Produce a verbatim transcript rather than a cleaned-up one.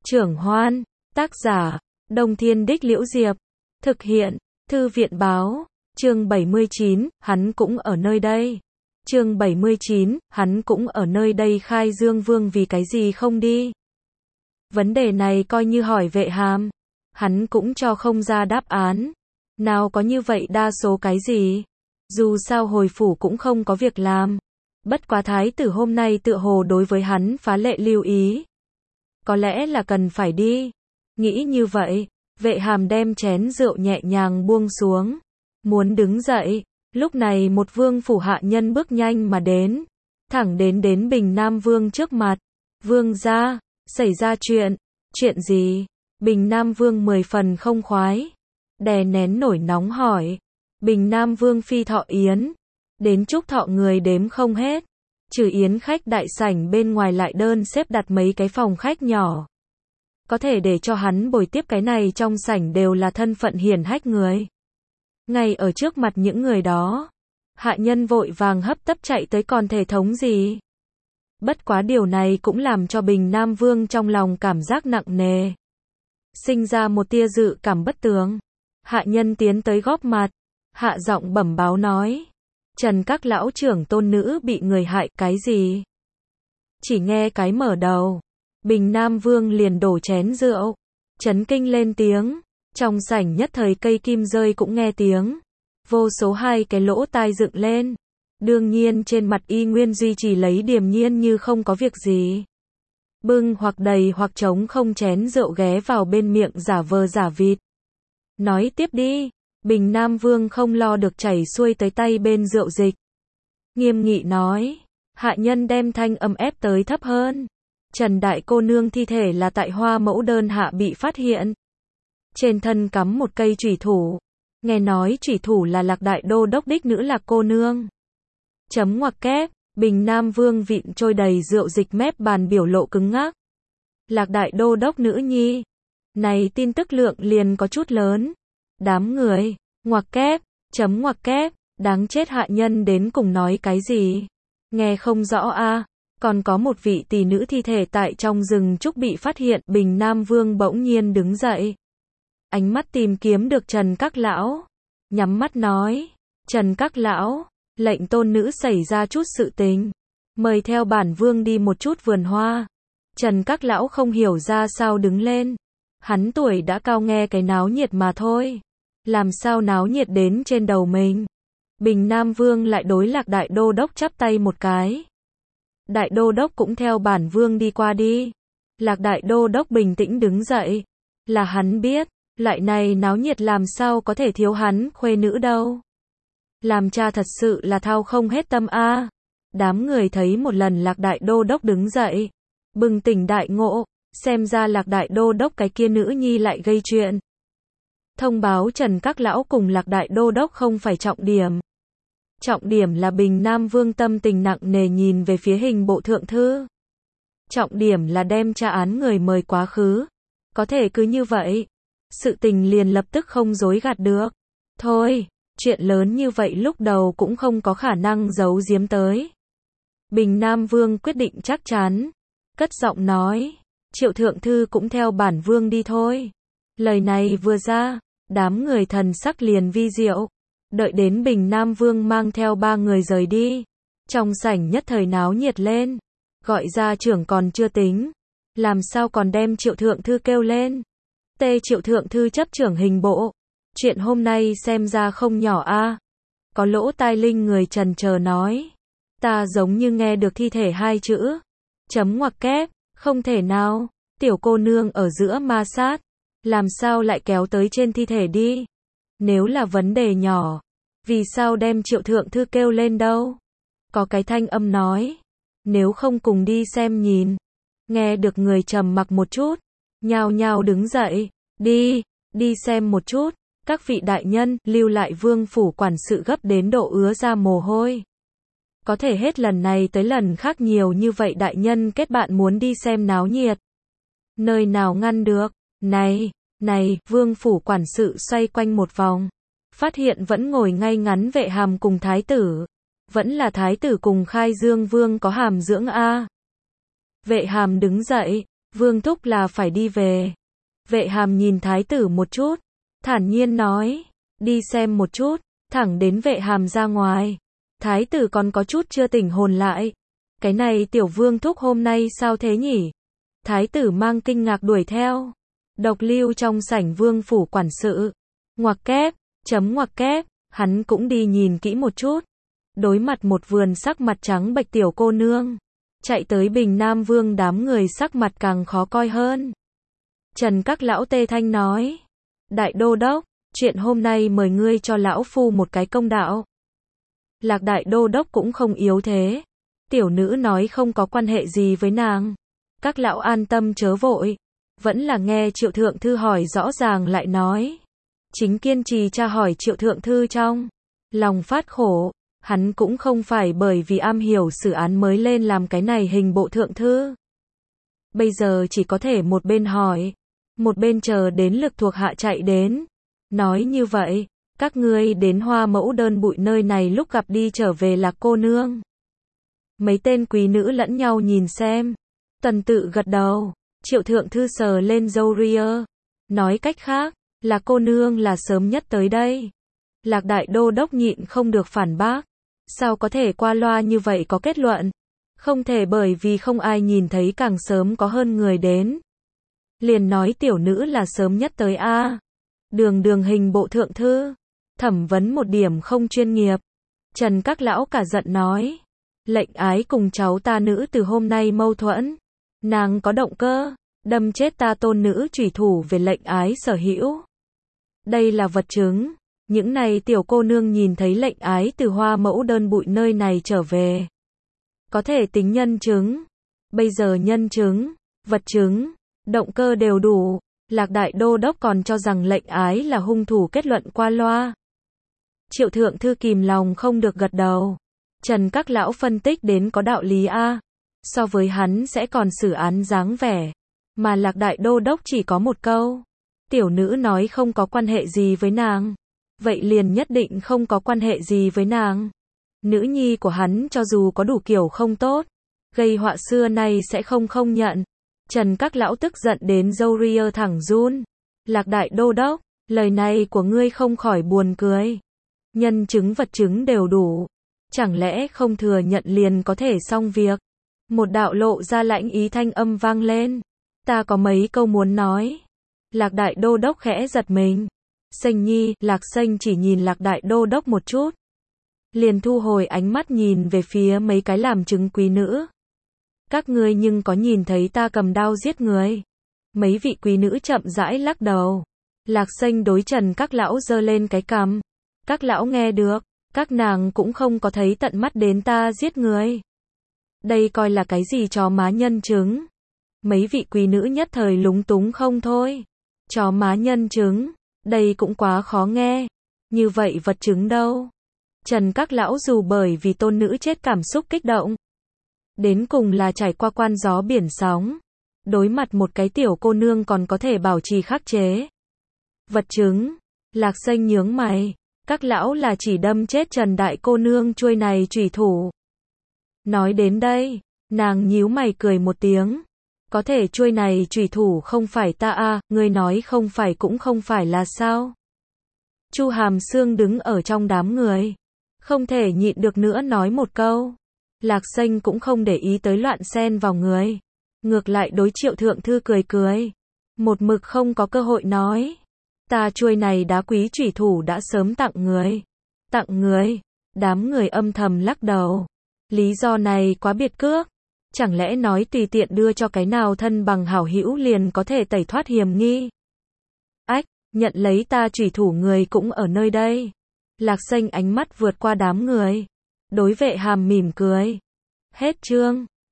Trưởng Hoan, tác giả, Đông Thiên Đích Liễu Diệp, thực hiện, Thư viện báo, chương bảy mươi chín, hắn cũng ở nơi đây. Chương bảy mươi chín, hắn cũng ở nơi đây. Khai Dương Vương vì cái gì không đi? Vấn đề này coi như hỏi Vệ Hàm, hắn cũng cho không ra đáp án. Nào có như vậy đa số cái gì? Dù sao hồi phủ cũng không có việc làm. Bất quá thái tử hôm nay tựa hồ đối với hắn phá lệ lưu ý. Có lẽ là cần phải đi. Nghĩ như vậy, Vệ Hàm đem chén rượu nhẹ nhàng buông xuống. Muốn đứng dậy, lúc này một vương phủ hạ nhân bước nhanh mà đến. Thẳng đến đến Bình Nam Vương trước mặt. Vương gia, xảy ra chuyện. Chuyện gì? Bình Nam Vương mười phần không khoái. Đè nén nổi nóng hỏi. Bình Nam Vương phi thọ yến. Đến chúc thọ người đếm không hết. Trừ yến khách đại sảnh bên ngoài lại đơn xếp đặt mấy cái phòng khách nhỏ. Có thể để cho hắn bồi tiếp cái này trong sảnh đều là thân phận hiển hách người. Ngay ở trước mặt những người đó, hạ nhân vội vàng hấp tấp chạy tới còn thể thống gì. Bất quá điều này cũng làm cho Bình Nam Vương trong lòng cảm giác nặng nề. Sinh ra một tia dự cảm bất tường. Hạ nhân tiến tới góp mặt, hạ giọng bẩm báo nói. Trần các lão trưởng tôn nữ bị người hại. Cái gì? Chỉ nghe cái mở đầu, Bình Nam Vương liền đổ chén rượu, chấn kinh lên tiếng. Trong sảnh nhất thời cây kim rơi cũng nghe tiếng. Vô số hai cái lỗ tai dựng lên. Đương nhiên trên mặt y nguyên duy trì lấy điềm nhiên như không có việc gì. Bưng hoặc đầy hoặc trống không chén rượu ghé vào bên miệng giả vờ giả vịt. Nói tiếp đi. Bình Nam Vương không lo được chảy xuôi tới tay bên rượu dịch. Nghiêm nghị nói. Hạ nhân đem thanh âm ép tới thấp hơn. Trần đại cô nương thi thể là tại Hoa Mẫu Đơn hạ bị phát hiện. Trên thân cắm một cây chủy thủ. Nghe nói chủy thủ là Lạc đại đô đốc đích nữ Lạc cô nương. Chấm ngoặc kép. Bình Nam Vương vịn trôi đầy rượu dịch mép bàn biểu lộ cứng ngắc. Lạc đại đô đốc nữ nhi. Này tin tức lượng liền có chút lớn. Đám người, ngoặc kép, chấm ngoặc kép, đáng chết hạ nhân đến cùng nói cái gì? Nghe không rõ a. À. Còn có một vị tỷ nữ thi thể tại trong rừng trúc bị phát hiện. Bình Nam Vương bỗng nhiên đứng dậy. Ánh mắt tìm kiếm được Trần các lão. Nhắm mắt nói. Trần các lão, lệnh tôn nữ xảy ra chút sự tình. Mời theo bản vương đi một chút vườn hoa. Trần các lão không hiểu ra sao đứng lên. Hắn tuổi đã cao nghe cái náo nhiệt mà thôi. Làm sao náo nhiệt đến trên đầu mình. Bình Nam Vương lại đối Lạc đại đô đốc chắp tay một cái. Đại đô đốc cũng theo bản vương đi qua đi. Lạc đại đô đốc bình tĩnh đứng dậy. Là hắn biết, loại này náo nhiệt làm sao có thể thiếu hắn khuê nữ đâu. Làm cha thật sự là thao không hết tâm a. À. Đám người thấy một lần Lạc đại đô đốc đứng dậy, bừng tỉnh đại ngộ, xem ra Lạc đại đô đốc cái kia nữ nhi lại gây chuyện. Thông báo Trần các lão cùng Lạc đại đô đốc không phải trọng điểm. Trọng điểm là Bình Nam Vương tâm tình nặng nề nhìn về phía hình bộ thượng thư. Trọng điểm là đem tra án người mời quá khứ. Có thể cứ như vậy, sự tình liền lập tức không dối gạt được. Thôi, chuyện lớn như vậy lúc đầu cũng không có khả năng giấu giếm tới. Bình Nam Vương quyết định chắc chắn, cất giọng nói, Triệu thượng thư cũng theo bản vương đi thôi. Lời này vừa ra, đám người thần sắc liền vi diệu. Đợi đến Bình Nam Vương mang theo ba người rời đi, trong sảnh nhất thời náo nhiệt lên. Gọi ra trưởng còn chưa tính, làm sao còn đem Triệu thượng thư kêu lên. Tê Triệu thượng thư chấp trưởng hình bộ. Chuyện hôm nay xem ra không nhỏ a. À. Có lỗ tai linh người trần chờ nói. Ta giống như nghe được thi thể hai chữ. Chấm ngoặc kép, không thể nào. Tiểu cô nương ở giữa ma sát. Làm sao lại kéo tới trên thi thể đi? Nếu là vấn đề nhỏ, vì sao đem Triệu thượng thư kêu lên đâu? Có cái thanh âm nói. Nếu không cùng đi xem nhìn. Nghe được người trầm mặc một chút. Nhao nhao đứng dậy. Đi, đi xem một chút. Các vị đại nhân, lưu lại vương phủ quản sự gấp đến độ ứa ra mồ hôi. Có thể hết lần này tới lần khác nhiều như vậy đại nhân kết bạn muốn đi xem náo nhiệt. Nơi nào ngăn được? Này, này, vương phủ quản sự xoay quanh một vòng. Phát hiện vẫn ngồi ngay ngắn Vệ Hàm cùng thái tử. Vẫn là thái tử cùng Khai Dương Vương có hàm dưỡng a. Vệ Hàm đứng dậy, Vương thúc là phải đi về. Vệ hàm nhìn thái tử một chút, thản nhiên nói, đi xem một chút, thẳng đến vệ hàm ra ngoài. Thái tử còn có chút chưa tỉnh hồn lại. Cái này tiểu vương thúc hôm nay sao thế nhỉ? Thái tử mang kinh ngạc đuổi theo. Độc lưu trong sảnh vương phủ quản sự. Ngoặc kép, chấm ngoặc kép, hắn cũng đi nhìn kỹ một chút. Đối mặt một vườn sắc mặt trắng bệch tiểu cô nương. Chạy tới Bình Nam Vương đám người sắc mặt càng khó coi hơn. Trần các lão tê thanh nói. Đại đô đốc, chuyện hôm nay mời ngươi cho lão phu một cái công đạo. Lạc đại đô đốc cũng không yếu thế. Tiểu nữ nói không có quan hệ gì với nàng. Các lão an tâm chớ vội. Vẫn là nghe Triệu Thượng Thư hỏi rõ ràng lại nói. Chính kiên trì tra hỏi Triệu Thượng Thư trong lòng phát khổ. Hắn cũng không phải bởi vì am hiểu xử án mới lên làm cái này hình bộ thượng thư. Bây giờ chỉ có thể một bên hỏi, một bên chờ đến lực thuộc hạ chạy đến. Nói như vậy, các ngươi đến Hoa Mẫu Đơn Bụi nơi này lúc gặp đi trở về Lạc cô nương. Mấy tên quý nữ lẫn nhau nhìn xem. Tần tự gật đầu, Triệu Thượng Thư sờ lên râu ria. Nói cách khác, Lạc cô nương là sớm nhất tới đây. Lạc đại đô đốc nhịn không được phản bác. Sao có thể qua loa như vậy có kết luận? Không thể bởi vì không ai nhìn thấy càng sớm có hơn người đến. Liền nói tiểu nữ là sớm nhất tới a. Đường đường hình bộ thượng thư, thẩm vấn một điểm không chuyên nghiệp. Trần các lão cả giận nói. Lệnh ái cùng cháu ta nữ từ hôm nay mâu thuẫn. Nàng có động cơ, đâm chết ta tôn nữ chủy thủ về lệnh ái sở hữu. Đây là vật chứng. Những này tiểu cô nương nhìn thấy lệnh ái từ Hoa Mẫu Đơn Bụi nơi này trở về. Có thể tính nhân chứng. Bây giờ nhân chứng, vật chứng, động cơ đều đủ. Lạc đại đô đốc còn cho rằng lệnh ái là hung thủ kết luận qua loa. Triệu Thượng Thư kìm lòng không được gật đầu. Trần các lão phân tích đến có đạo lý a. So với hắn sẽ còn xử án dáng vẻ. Mà Lạc đại đô đốc chỉ có một câu. Tiểu nữ nói không có quan hệ gì với nàng. Vậy liền nhất định không có quan hệ gì với nàng. Nữ nhi của hắn cho dù có đủ kiểu không tốt, gây họa xưa nay sẽ không không nhận. Trần các lão tức giận đến râu ria thẳng run. Lạc đại đô đốc, lời này của ngươi không khỏi buồn cười. Nhân chứng vật chứng đều đủ. Chẳng lẽ không thừa nhận liền có thể xong việc? Một đạo lộ ra lãnh ý thanh âm vang lên. Ta có mấy câu muốn nói. Lạc đại đô đốc khẽ giật mình. Sênh nhi, Lạc Sênh chỉ nhìn Lạc đại đô đốc một chút. Liền thu hồi ánh mắt nhìn về phía mấy cái làm chứng quý nữ. Các ngươi nhưng có nhìn thấy ta cầm đao giết người? Mấy vị quý nữ chậm rãi lắc đầu. Lạc Sênh đối Trần các lão giơ lên cái cằm. Các lão nghe được, các nàng cũng không có thấy tận mắt đến ta giết người. Đây coi là cái gì chó má nhân chứng? Mấy vị quý nữ nhất thời lúng túng không thôi. Chó má nhân chứng, đây cũng quá khó nghe. Như vậy vật chứng đâu? Trần các lão dù bởi vì tôn nữ chết cảm xúc kích động. Đến cùng là trải qua quan gió biển sóng. Đối mặt một cái tiểu cô nương còn có thể bảo trì khắc chế. Vật chứng, Lạc Sênh nhướng mày. Các lão là chỉ đâm chết Trần đại cô nương chuôi này chủy thủ. Nói đến đây, nàng nhíu mày cười một tiếng. Có thể chuôi này chủy thủ không phải ta a, ngươi nói không phải cũng không phải là sao? Chu Hàm Sương đứng ở trong đám người, không thể nhịn được nữa nói một câu. Lạc Sênh cũng không để ý tới loạn xen vào người, ngược lại đối Triệu Thượng Thư cười cười, một mực không có cơ hội nói. Ta chuôi này đá quý chủy thủ đã sớm tặng người. Tặng người? Đám người âm thầm lắc đầu. Lý do này quá biệt cước. Chẳng lẽ nói tùy tiện đưa cho cái nào thân bằng hảo hữu liền có thể tẩy thoát hiểm nghi? Ách, nhận lấy ta chủy thủ người cũng ở nơi đây. Lạc Sênh ánh mắt vượt qua đám người. Đối Vệ Hàm mỉm cười. Hết chương.